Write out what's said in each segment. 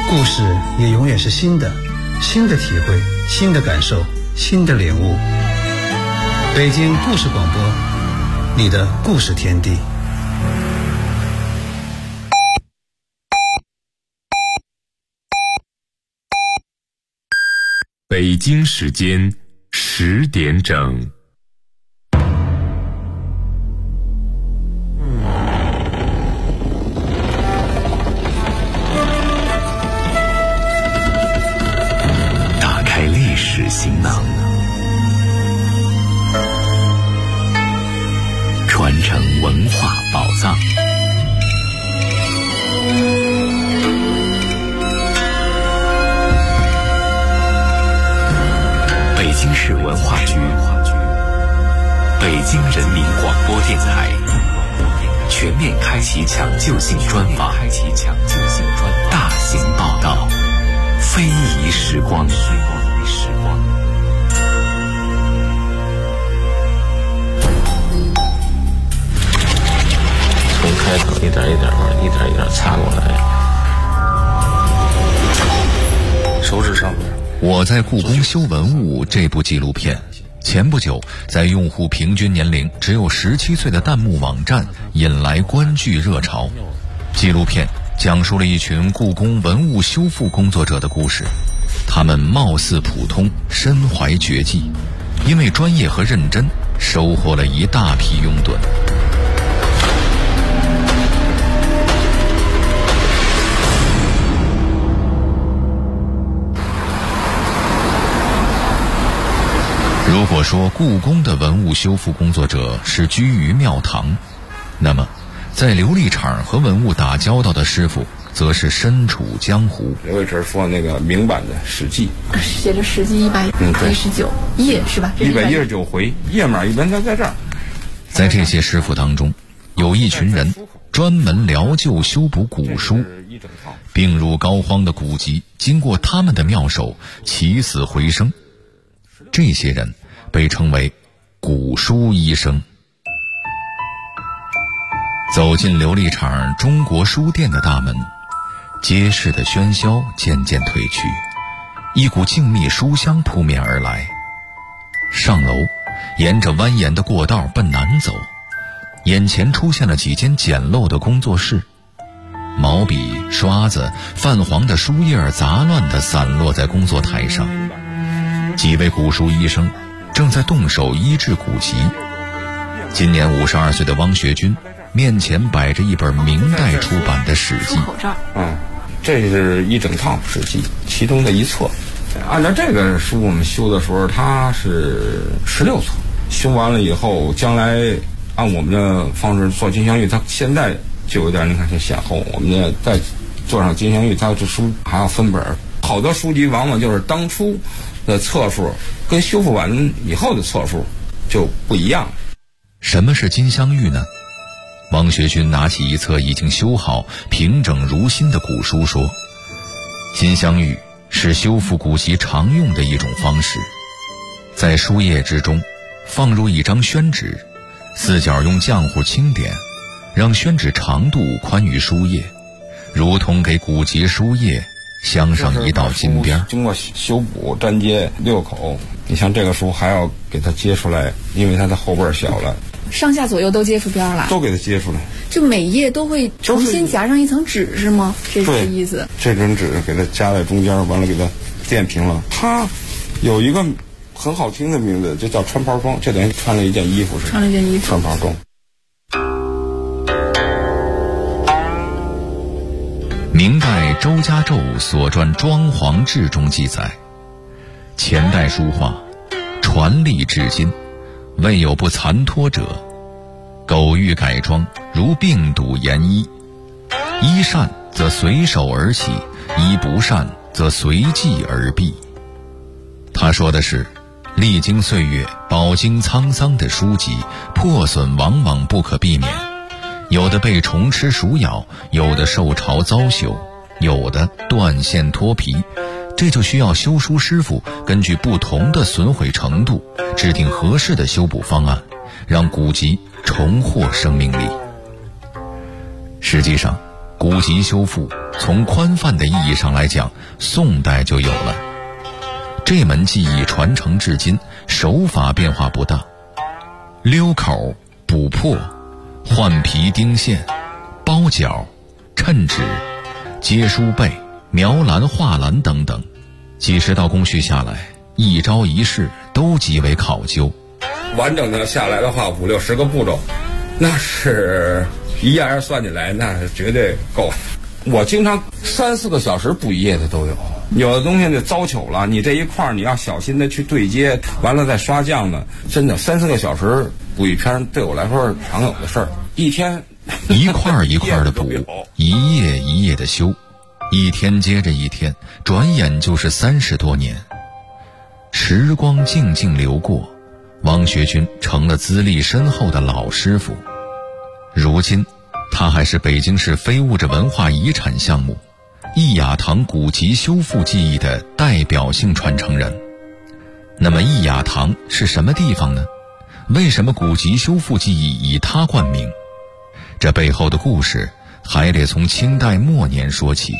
故事也永远是新的，新的体会，新的感受，新的领悟。北京故事广播，你的故事天地。 北京时间10点整。 打开历史行囊，传承文化宝藏。北京市文化局、北京人民广播电台全面开启抢救性专访，大型报道，非遗时光。 从开头一点一点擦过来，手指上面。 我在故宫修文物这部纪录片前不久在用户平均年龄只有17岁的弹幕网站引来观剧热潮。纪录片讲述了一群故宫文物修复工作者的故事，他们貌似普通，身怀绝技，因为专业和认真收获了一大批拥趸。如果说故宫的文物修复工作者是居于庙堂，那么在琉璃厂和文物打交道的师傅则是身处江湖。 刘伟成说那个明版的《史记》， 写着《史记》119页是吧 ？119回，页码一般在这儿。 在这些师傅当中，有一群人专门疗旧修补古书，病入膏肓的古籍经过他们的妙手起死回生。这些人被称为古书医生。走进琉璃厂中国书店的大门，街市的喧嚣渐渐褪去，一股静谧书香扑面而来。上楼，沿着蜿蜒的过道奔南走，眼前出现了几间简陋的工作室，毛笔、刷子、泛黄的书页杂乱地散落在工作台上。几位古书医生正在动手医治古籍。今年52岁的汪学军面前摆着一本明代出版的《史记》。 口罩。 这是一整套《史记》其中的一册。按照这个书我们修的时候，它是16册。修完了以后，将来按我们的方式做金镶玉，它现在就有点你看是显厚。我们呢再做上金镶玉，它这书还要分本。好多书籍往往就是当初的册数跟修复完以后的册数就不一样。 什么是金镶玉呢？汪学军拿起一册已经修好平整如新的古书说，金镶玉是修复古籍常用的一种方式，在书页之中放入一张宣纸，四角用浆糊轻点，让宣纸长度宽于书页，如同给古籍书页镶上一道金边。 经过修补粘接6口，你像这个书还要给它接出来，因为它的后背小了， 上下左右都接出边了， 都给它接出来。 就每页都会重新夹上一层纸是吗？这是这意思。 这张纸给它夹在中间，完了给它垫平了。它有一个很好听的名字，就叫穿袍装，这等于穿了一件衣服似的。 穿了一件衣服。 穿袍装。 明代周家胄所传《装潢志》中记载，前代书画传历至今，未有不残脱者。苟欲改装，如病笃严衣，衣善则随手而起，衣不善则随即而毕。他说的是，历经岁月饱经沧桑的书籍破损往往不可避免，有的被虫吃鼠咬，有的受潮遭朽，有的断线脱皮，这就需要修书师傅根据不同的损毁程度制定合适的修补方案，让古籍重获生命力。实际上， 古籍修复从宽泛的意义上来讲，宋代就有了。这门技艺传承至今，手法变化不大，溜口、补破、换皮钉线、包角、衬纸、接书背、描栏画栏等等，几十道工序下来，一招一式都极为考究。 完整的下来的话，50-60个步骤，那是一样样算起来，那是绝对够。我经常3-4个小时不一夜的都有。有的东西就糟朽了，你这一块你要小心的去对接，完了再刷酱呢。真的3-4个小时补一篇，对我来说是常有的事儿。一天一块一块的补，一页一页的修，一天接着一天，转眼就是30多年。时光静静流过，汪学军成了资历深厚的老师傅。如今他还是北京市非物质文化遗产项目易雅堂古籍修复技艺的代表性传承人。那么易雅堂是什么地方呢？为什么古籍修复技艺以它冠名？这背后的故事还得从清代末年说起。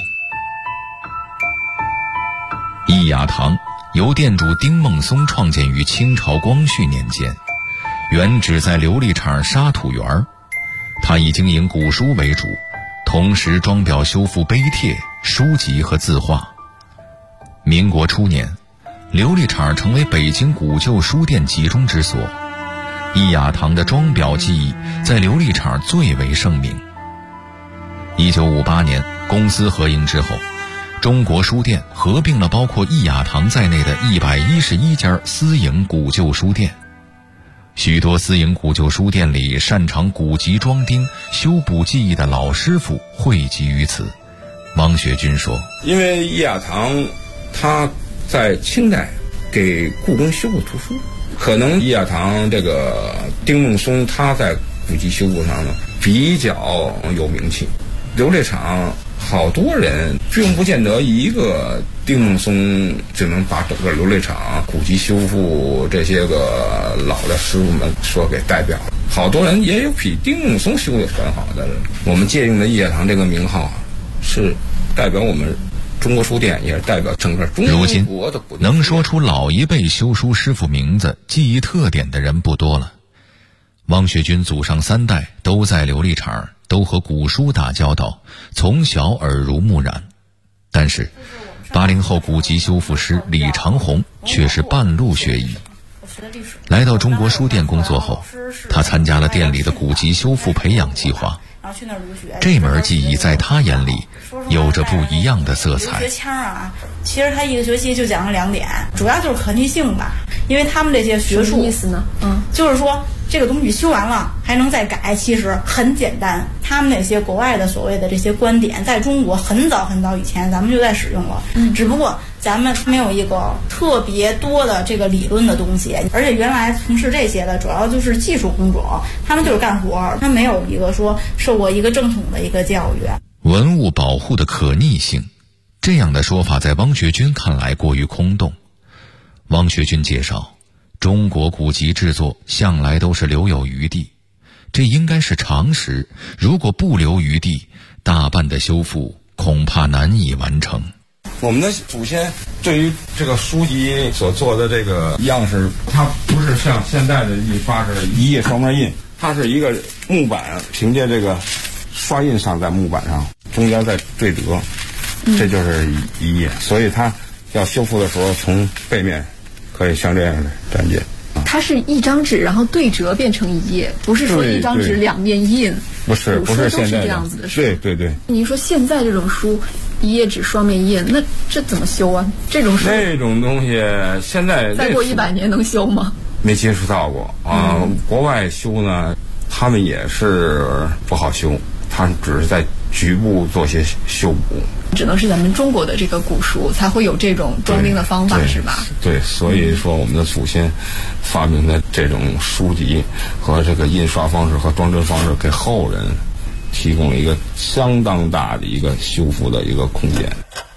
易雅堂由店主丁孟松创建于清朝光绪年间，原址在琉璃厂沙土园。他以经营古书为主，同时装裱修复碑帖、书籍和字画。民国初年，琉璃厂成为北京古旧书店集中之所，易雅堂的装裱技艺在琉璃厂最为盛名。1958年公司合营之后，中国书店合并了包括易雅堂在内的111家私营古旧书店。许多私营古旧书店里擅长古籍装订、修补技艺的老师傅汇集于此。汪学军说， 因为易雅堂他在清代给故宫修过图书，可能易雅堂这个丁孟松他在古籍修复上呢比较有名气。琉璃厂好多人并不见得一个丁孟松就能把整个琉璃厂古籍修复这些个老的师傅们说给代表了，好多人也有比丁孟松修的很好的人。我们借用的易雅堂这个名号是代表我们中国书店，也是代表整个中国的古籍。 能说出老一辈修书师傅名字、技艺特点的人不多了。汪学军祖上3代都在琉璃厂，都和古书打交道，从小耳濡目染。但是80后古籍修复师李长红却是半路学艺。来到中国书店工作后，他参加了店里的古籍修复培养计划。这门技艺在他眼里有着不一样的色彩。 学腔啊，其实他一个学期就讲了2点，主要就是可逆性吧。因为他们这些学术， 什么意思呢？ 就是说这个东西修完了还能再改，其实很简单。他们那些国外的所谓的这些观点，在中国很早很早以前咱们就在使用了，只不过咱们没有一个特别多的这个理论的东西，而且原来从事这些的主要就是技术工种，他们就是干活，他没有一个说受过一个正统的一个教育。 文物保护的可逆性，这样的说法在汪学军看来过于空洞。汪学军介绍，中国古籍制作向来都是留有余地，这应该是常识，如果不留余地，大半的修复恐怕难以完成。 我们的祖先对于这个书籍所做的这个样式，它不是像现在的印刷是一页双面印，它是一个木板，凭借这个刷印上在木板上，中间再对折，这就是一页。所以它要修复的时候，从背面可以像这样的展现。 它是一张纸，然后对折变成一页，不是说一张纸两面印。 不是现在这样子的。 对。 您说现在这种书一页纸双面印，那这怎么修啊？这种书那种东西现在再过100年能修吗？ 没接触到过啊。国外修呢，他们也是不好修，他只是在局部做些修补。 只能是咱们中国的这个古书才会有这种装订的方法，是吧？ 对，所以说我们的祖先发明的这种书籍和这个印刷方式和装帧方式，给后人提供了一个相当大的一个修复的一个空间。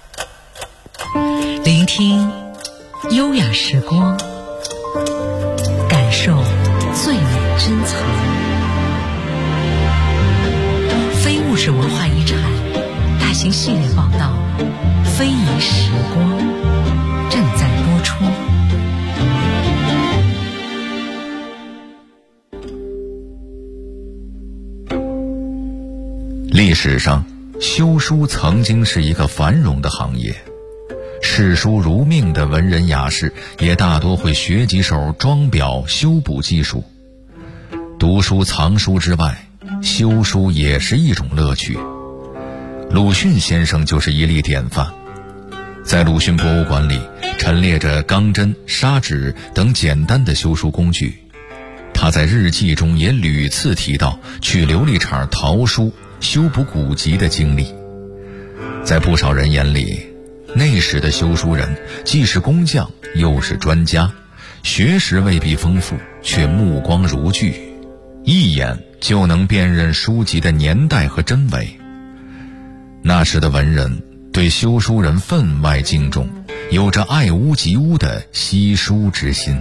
聆听优雅时光，感受最美珍藏。非物质文化遗产行系列报道《非遗时光》正在播出。 历史上，修书曾经是一个繁荣的行业，视书如命的文人雅士也大多会学几手装裱修补技术。读书藏书之外，修书也是一种乐趣。鲁迅先生就是一例典范。在鲁迅博物馆里陈列着钢针、砂纸等简单的修书工具。他在日记中也屡次提到去琉璃厂淘书、修补古籍的经历。在不少人眼里，那时的修书人既是工匠又是专家，学识未必丰富，却目光如炬，一眼就能辨认书籍的年代和真伪。那时的文人对修书人分外敬重，有着爱屋及乌的惜书之心。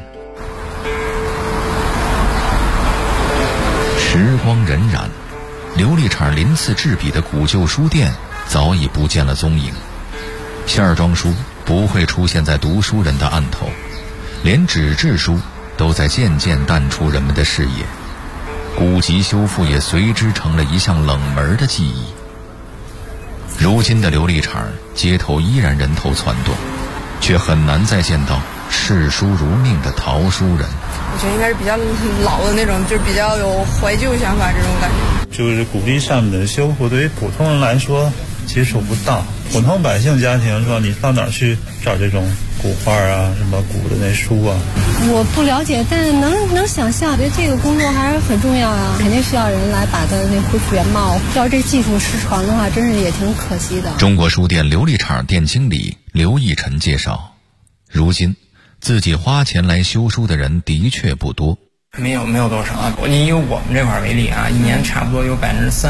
时光荏苒，琉璃厂鳞次栉比的古旧书店早已不见了踪影。线装书不会出现在读书人的案头，连纸质书都在渐渐淡出人们的视野，古籍修复也随之成了一项冷门的技艺。如今的琉璃厂街头依然人头攒动，却很难再见到视书如命的淘书人。 我觉得应该是比较老的那种，就是比较有怀旧想法这种感觉。 就是古籍上面的修复，对于普通人来说接触不到，普通百姓家庭说你到哪儿去找这种古画啊，什么古的那书啊？ 我不了解，但能想象，觉得这个工作还是很重要啊，肯定需要人来把它那恢复原貌。要这技术失传的话，真是也挺可惜的。 中国书店琉璃厂店经理刘义晨介绍，如今自己花钱来修书的人的确不多， 没有多少啊。你以我们这块为例啊，一年差不多有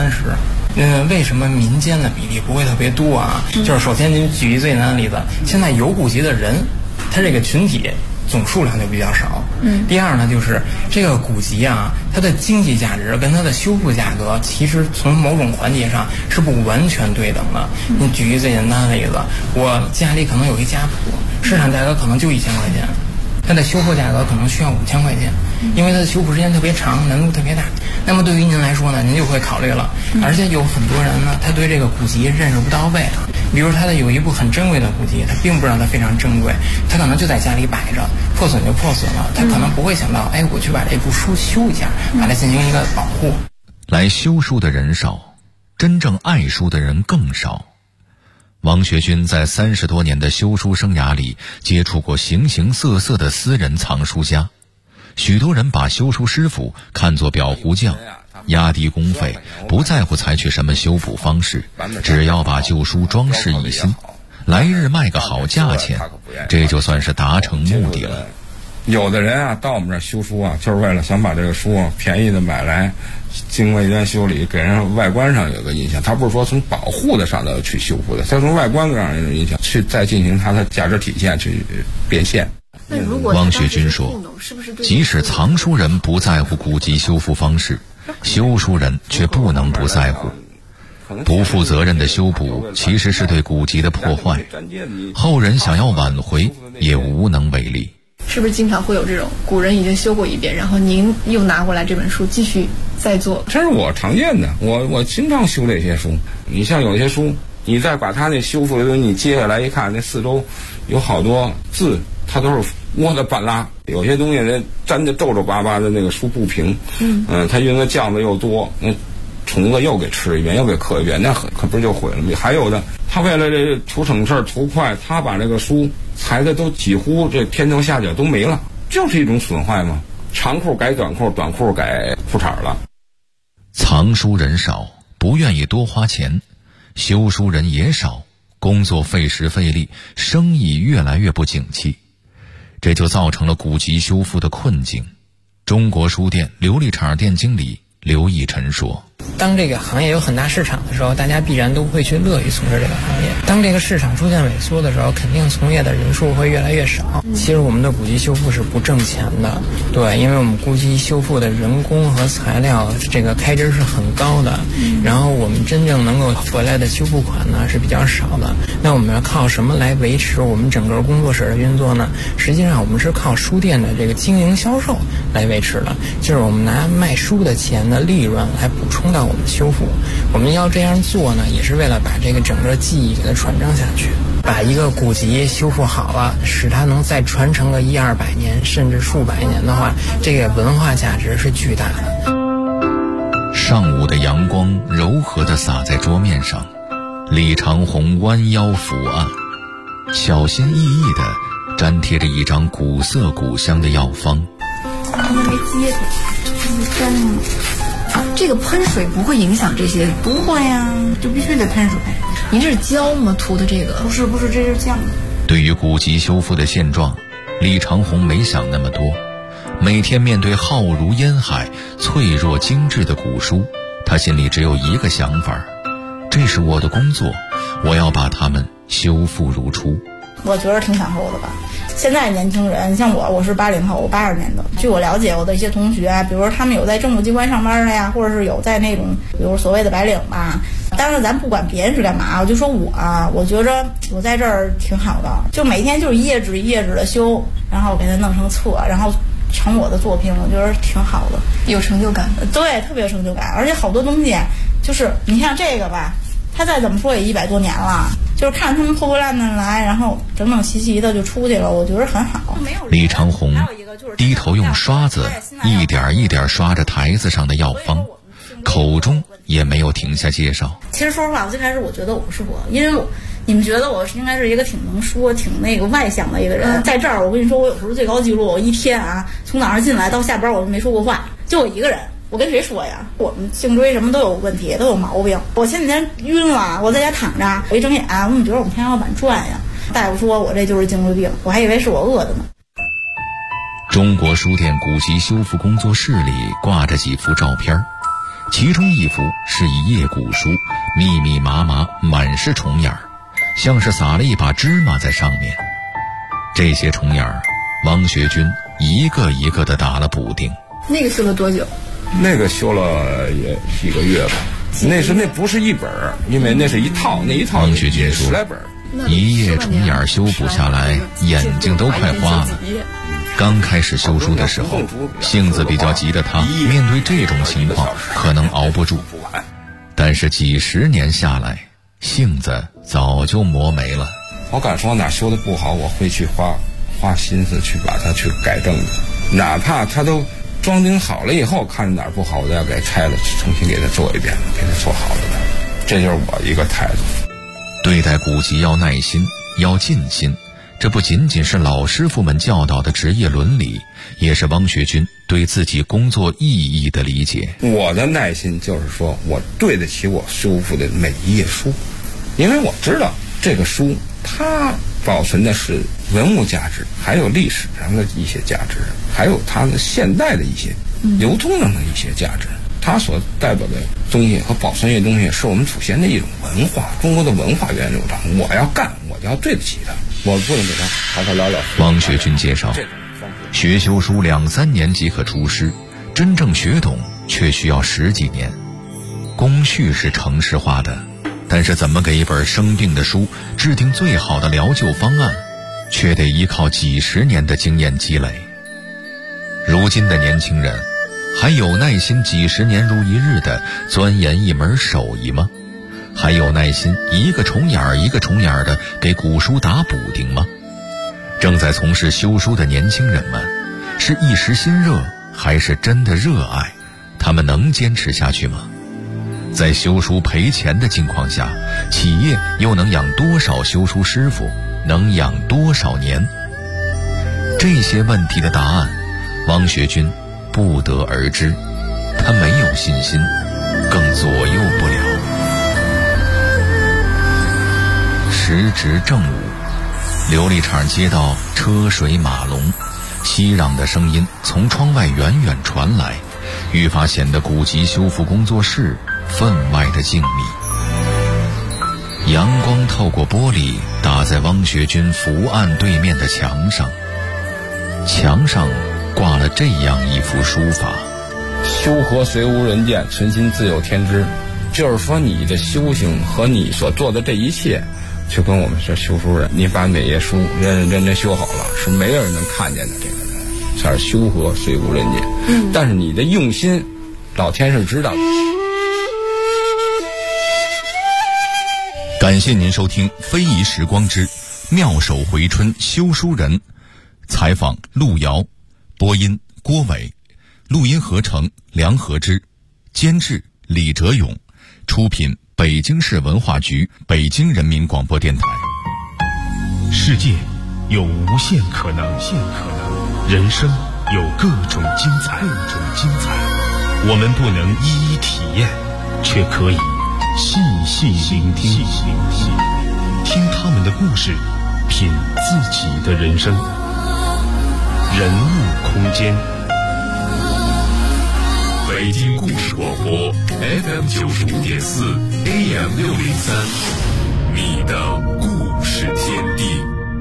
30%。为什么民间的比例不会特别多啊？就是首先您举一最简单的例子，现在有古籍的人，他这个群体总数量就比较少。第二呢，就是这个古籍啊，它的经济价值跟它的修复价格，其实从某种环节上是不完全对等的。你举一最简单的例子，我家里可能有一家谱，市场价格可能就1000块钱，它的修复价格可能需要5000块钱，因为它的修复时间特别长，难度特别大。那么对于您来说呢，您就会考虑了，而且有很多人呢，他对这个古籍认识不到位啊。比如他的有一部很珍贵的古籍，他并不知道它非常珍贵，他可能就在家里摆着，破损就破损了，他可能不会想到，我去把这部书修一下，把它进行一个保护。 来修书的人少，真正爱书的人更少。王学军在30多年的修书生涯里接触过形形色色的私人藏书家，许多人把修书师傅看作裱糊匠，压低工费，不在乎采取什么修补方式，只要把旧书装饰一新，来日卖个好价钱，这就算是达成目的了。 有的人啊，到我们这儿修书啊，就是为了想把这个书啊便宜的买来，经过一番修理，给人外观上有个印象。他不是说从保护的上头去修复的，他从外观上有印象，去再进行它的价值体现，去变现。 汪学军说，即使藏书人不在乎古籍修复方式，修书人却不能不在乎。不负责任的修补其实是对古籍的破坏，后人想要挽回也无能为力。 是不是经常会有这种古人已经修过一遍，然后您又拿过来这本书继续再做？ 这是我常见的，我经常修这些书。你像有些书，你再把它那修复的东西，你接下来一看，那四周有好多字，它都是窝的半拉。有些东西那粘的皱皱巴巴的，那个书不平，它因为酱子又多，那虫子又给吃一遍，又给刻一遍，那可不是就毁了。还有的，他为了这图省事儿图快，他把这个书裁的都几乎这天头下脚都没了，就是一种损坏嘛。长裤改短裤，短裤改裤衩了。 藏书人少，不愿意多花钱，修书人也少，工作费时费力，生意越来越不景气，这就造成了古籍修复的困境。中国书店琉璃厂店经理刘义晨说， 当这个行业有很大市场的时候，大家必然都会去乐于从事这个行业。当这个市场出现萎缩的时候，肯定从业的人数会越来越少。其实我们的古籍修复是不挣钱的，对，因为我们古籍修复的人工和材料这个开支是很高的，然后我们真正能够回来的修复款呢是比较少的。那我们要靠什么来维持我们整个工作室的运作呢？实际上我们是靠书店的这个经营销售来维持的，就是我们拿卖书的钱的利润来补充到我们修复。我们要这样做呢，也是为了把这个整个技艺给它传承下去，把一个古籍修复好了，使它能再传承个100-200年甚至数百年的话，这个文化价值是巨大的。 上午的阳光柔和地洒在桌面上，李长虹弯腰伏案，小心翼翼地粘贴着一张古色古香的药方。 还没接它，粘上了。 这个喷水不会影响这些？ 不会呀，就必须得喷水。 您这是胶吗？涂的这个？ 不是，这是酱。 对于古籍修复的现状，李长虹没想那么多。每天面对浩如烟海、脆弱精致的古书，他心里只有一个想法：这是我的工作，我要把它们修复如初。 我觉得挺享受的吧。现在年轻人，像我是80后，我82年的。据我了解，我的一些同学啊，比如说他们有在政府机关上班的呀，或者是有在那种，比如所谓的白领吧。当然，咱不管别人是干嘛，我就说我觉着我在这儿挺好的，就每天就是一页纸一页纸的修，然后给它弄成册，然后成我的作品，我觉得挺好的， 有成就感。 对，特别有成就感。而且好多东西，就是你像这个吧，它再怎么说也100多年了。就是看他们破破烂烂来，然后整整齐齐的就出去了，我觉得很好。 李长虹低头用刷子一点一点刷着台子上的药方，口中也没有停下介绍。 其实说实话，我最开始我觉得我不是我，因为你们觉得我应该是一个挺能说、挺那个外向的一个人。在这儿，我跟你说，我有时候最高记录，我一天啊，从早上进来到下班，我都没说过话，就我一个人。我跟谁说呀？我们颈椎什么都有问题，都有毛病。我前几天晕了，我在家躺着，我一睁眼，我怎么觉得我们天花板转呀？大夫说我这就是颈椎病，我还以为是我饿的呢。 中国书店古籍修复工作室里挂着几幅照片，其中一幅是一页古书，密密麻麻，满是虫眼儿，像是撒了一把芝麻在上面。这些虫眼儿，汪学军一个一个的打了补丁。 那个修了多久？ 那个修了也几个月吧。那不是一本，因为那是一套，那一套汪学军说 10来本。 一页虫眼修补下来，眼睛都快花了。刚开始修书的时候，性子比较急的他，面对这种情况可能熬不住。但是几十年下来，性子早就磨没了。 我敢说哪修的不好，我会去花心思去把它去改正的，哪怕他都装订好了以后，看着哪儿不好，我再给拆了，重新给它做一遍，给它做好了的。这就是我一个态度。 对待古籍要耐心，要尽心，这不仅仅是老师傅们教导的职业伦理，也是汪学军对自己工作意义的理解。 我的耐心就是说，我对得起我修复的每一页书，因为我知道这个书它保存的是文物价值，还有历史上的一些价值，还有它的现代的一些流通上的一些价值。它所代表的东西和保存这些东西是我们祖先的一种文化，中国的文化源流长。我要干，我就要对得起它，我不能给它草草了了。 汪学军介绍，学修书2-3年即可出师，真正学懂却需要10几年。工序是程式化的，但是怎么给一本生病的书制定最好的疗救方案，却得依靠几十年的经验积累。如今的年轻人还有耐心几十年如一日的钻研一门手艺吗？还有耐心一个虫眼儿一个虫眼儿的给古书打补丁吗？正在从事修书的年轻人们，是一时心热还是真的热爱？他们能坚持下去吗？在修书赔钱的境况下，企业又能养多少修书师傅，能养多少年？这些问题的答案，汪学军不得而知，他没有信心，更左右不了。时值正午，琉璃厂街道车水马龙，熙攘的声音从窗外远远传来，愈发显得古籍修复工作室分外的静谧。阳光透过玻璃打在汪学军伏案对面的墙上，墙上挂了这样一幅书法： 修和虽无人见，存心自有天知。就是说你的修行和你所做的这一切，就跟我们这修书人，你把每页书认真修好了，是没有人能看见的。这个人才是修和虽无人见。但是你的用心，老天是知道的。 感谢您收听《非遗时光之妙手回春修书人》，采访陆遥，播音郭伟，录音合成梁和之，监制李哲勇，出品北京市文化局北京人民广播电台。 世界有无限可能，人生有各种精彩。我们不能一一体验，却可以细细聆听，听他们的故事，品自己的人生。人物空间，北京故事广播 FM 95.4 AM 603，你的故事天地。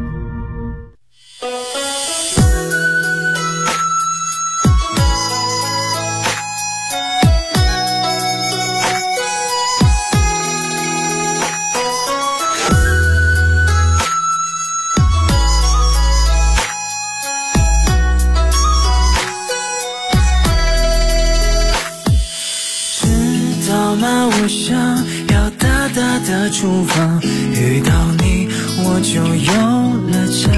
我想要大大的厨房，遇到你我就有了家。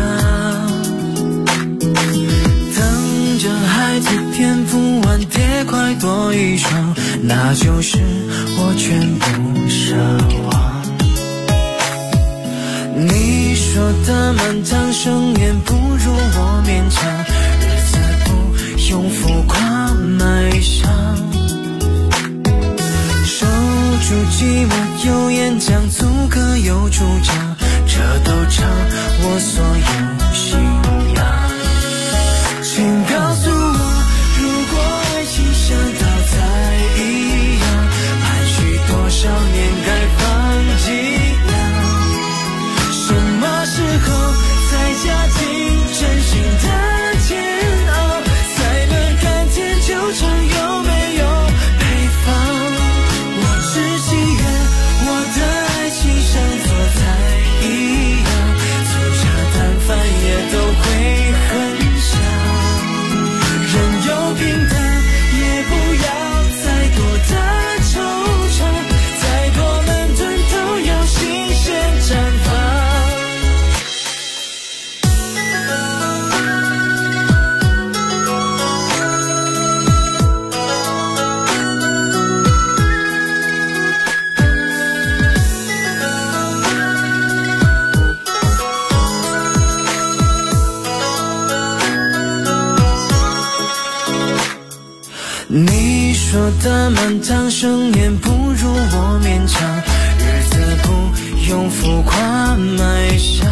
等着孩子天赋完叠块多一双，那就是我全部奢望。你说的漫长盛宴不如我勉强，日子不用浮夸卖相，住寂寞有演讲，足可有主张，这都成我所有信仰。请告诉我，如果爱情像稻菜一样，盘踞多少年该放几两？什么时候才加进真心的煎熬，才能甘甜就成有没有配方？只祈愿我的爱情像做菜一样，粗茶淡饭也都会很香。人有平淡，也不要再多的惆怅，再多门顿都要新鲜绽放。你说的漫长盛宴不如我勉强，日子不用浮夸卖相，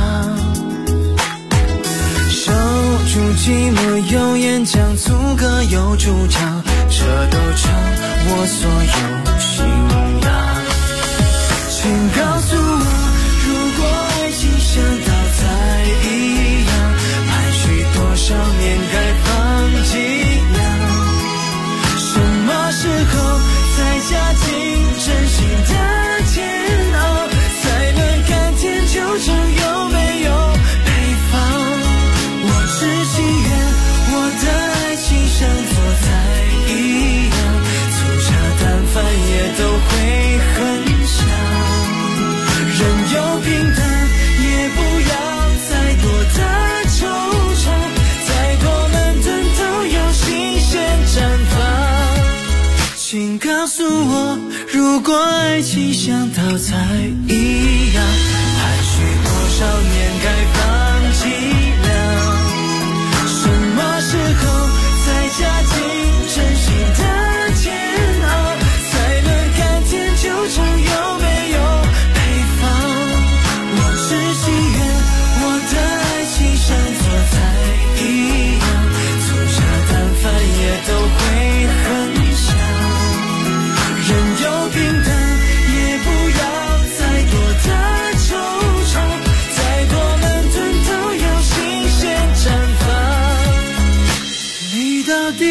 守住寂寞有演讲，足可有主张，这都成我所有信仰。请告诉我，如果爱情像稻菜一样，盘踞多少年该放几两？什么时候才加进真心的煎熬，才能甘甜就成有没有配方？我只祈愿我的爱情像做菜一样，粗茶淡饭也都会很香。人有平淡，也不要再多的惆怅，再多门顿都要新鲜绽放。请告诉我，如果爱情像稻菜一样，盘踞多少年该放几两？什么时候才加进真心的煎熬，才能甘甜就成有没有配方？我只祈愿我的爱情像做菜一样，粗茶淡饭也都会很香。人有平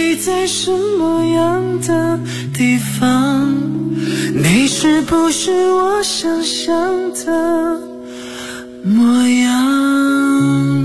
己在什么样的地方？你是不是我想象的模样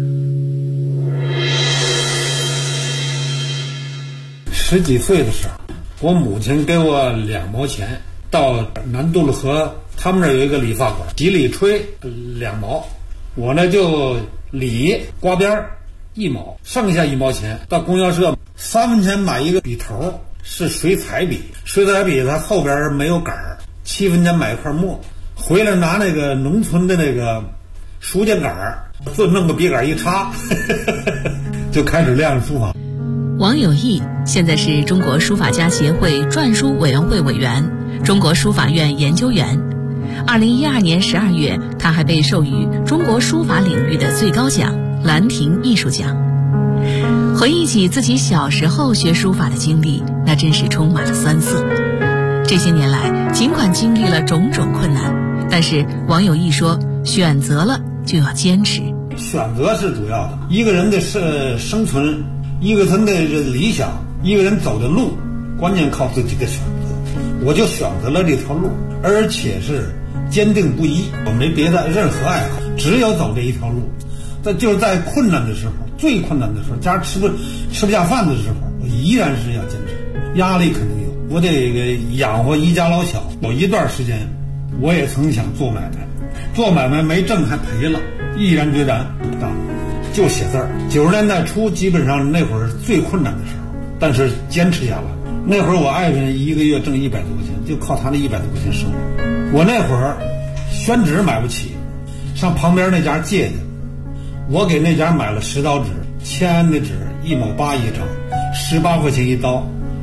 ？10几岁的时候，我母亲给我2毛钱，到南渡路河他们那儿有一个理发馆，洗理吹2毛，我呢就理刮边1毛，剩下1毛钱到供销社3分钱买一个笔头，是水彩笔，水彩笔它后边没有杆儿，7分钱买一块墨，回来拿那个农村的那个书架杆儿，就弄个笔杆一插就开始练书法。 王有义现在是中国书法家协会篆书委员会委员、中国书法院研究员。2012年12月，他还被授予中国书法领域的最高奖兰亭艺术奖。回忆起自己小时候学书法的经历，那真是充满了酸涩。这些年来，尽管经历了种种困难，但是王有义说，选择了就要坚持。 选择是主要的，一个人的生存，一个人的理想，一个人走的路，关键靠自己的选择。我就选择了这条路，而且是坚定不移，我没别的任何爱好，只有走这一条路。就是在困难的时候，最困难的时候，家吃不下饭的时候，我依然是要坚持。压力肯定有，我得养活一家老小。有一段时间，我也曾想做买卖，做买卖没挣还赔了，毅然决然不干，就写字儿。90年代初，基本上那会儿最困难的时候，但是坚持下来。那会儿我爱人一个月挣100多块钱，就靠他那100多块钱生活。我那会儿宣纸买不起，上旁边那家借去。我给那家买了10刀纸，签的纸1毛8一张，18块钱一刀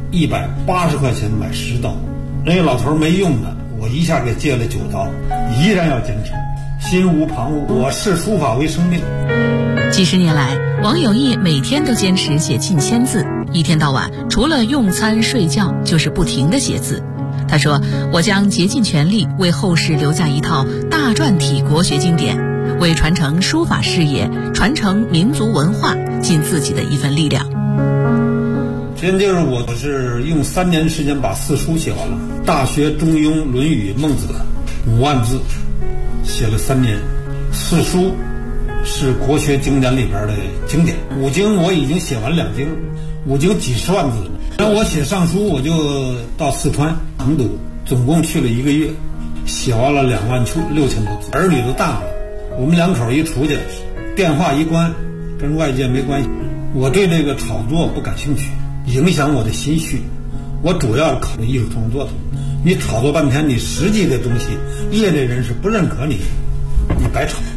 ，180块钱买10刀。那个老头没用的，我一下给借了9刀，依然要坚持，心无旁骛。我视书法为生命。 几十年来，王有义每天都坚持写近1000字，一天到晚除了用餐睡觉，就是不停地写字。他说：“我将竭尽全力为后世留下一套大篆体国学经典，为传承书法事业、传承民族文化尽自己的一份力量。” 真就是我是用3年时间把4书写完了，《大学》《中庸》《论语》《孟子》5万字，写了3年。4书是国学经典里边的经典，5经我已经写完2经，5经几十万字。然后我写上书，我就到四川成都，总共去了1个月，写完了26000多字。儿女都大了，我们2口一出去，电话一关，跟外界没关系。我对这个炒作不感兴趣，影响我的心绪。我主要考虑艺术创作的。你炒作半天，你实际的东西，业内人士不认可你，你白炒。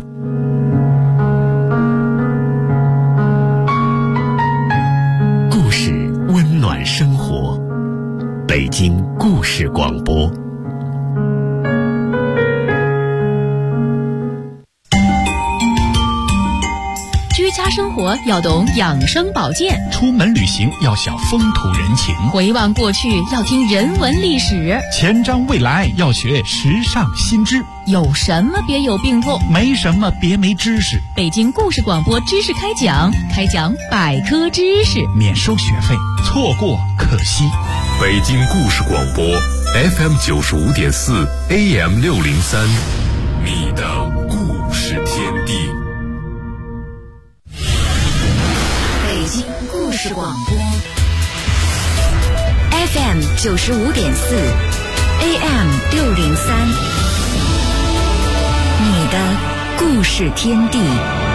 故事温暖生活，北京故事广播。 居家生活要懂养生保健， 出门旅行要晓风土人情， 回望过去要听人文历史， 前瞻未来要学时尚新知。 有什么别有病痛， 没什么别没知识。 北京故事广播知识开讲，开讲百科知识， 免收学费，错过可惜。 北京故事广播 FM 95.4 AM 603，你的故事天地。 北京故事广播 FM 95.4 AM 603，你的故事天地。